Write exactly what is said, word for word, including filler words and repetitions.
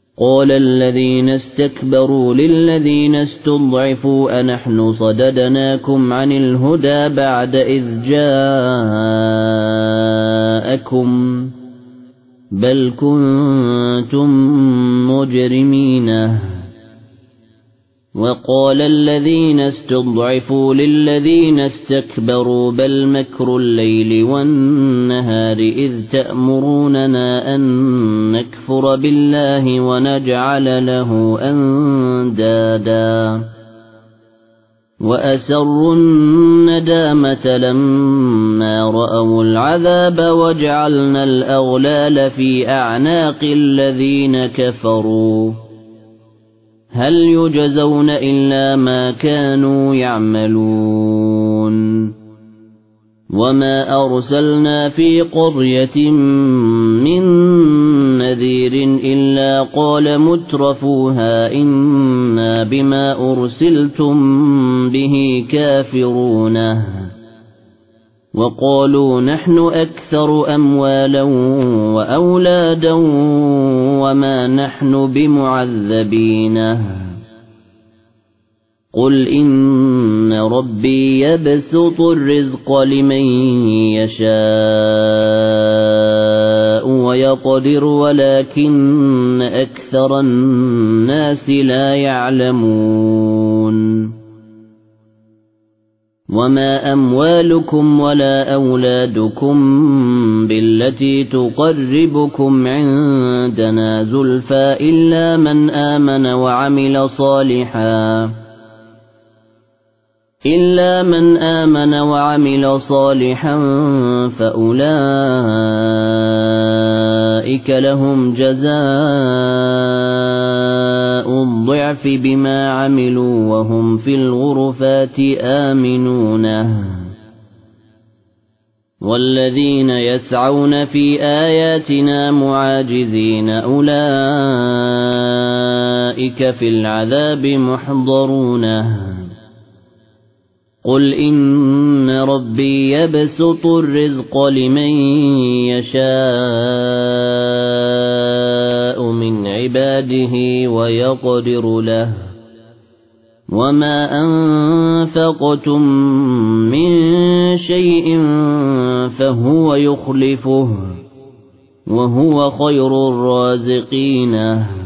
قال الذين استكبروا للذين استضعفوا أنحن صددناكم عن الهدى بعد إذ جاءكم بل كنتم مجرمين. وقال الذين استضعفوا للذين استكبروا بل مكر الليل والنهار إذ تأمروننا أن نكفر بالله ونجعل له أندادا وأسروا الندامة لما رأوا العذاب وجعلنا الأغلال في أعناق الذين كفروا هل يجزون إلا ما كانوا يعملون. وما أرسلنا في قرية من نذير إلا قال مترفوها إنا بما أرسلتم به كافرون وقالوا نحن أكثر أموالا وأولادا وما نحن بمعذبين. قل إن ربي يبسط الرزق لمن يشاء ويقدر ولكن أكثر الناس لا يعلمون. وما أموالكم ولا أولادكم بالتي تقربكم عندنا زلفى إلا من آمن وعمل صالحا إلا من آمن وعمل صالحا فأولئك لهم جزاء الضعف بما عملوا وهم في الغرفات آمنون. والذين يسعون في آياتنا معاجزين أولئك في العذاب محضرون. قل إن ربي يبسط الرزق لمن يشاء من عباده ويقدر له وما أنفقتم من شيء فهو يخلفه وهو خير الرازقين.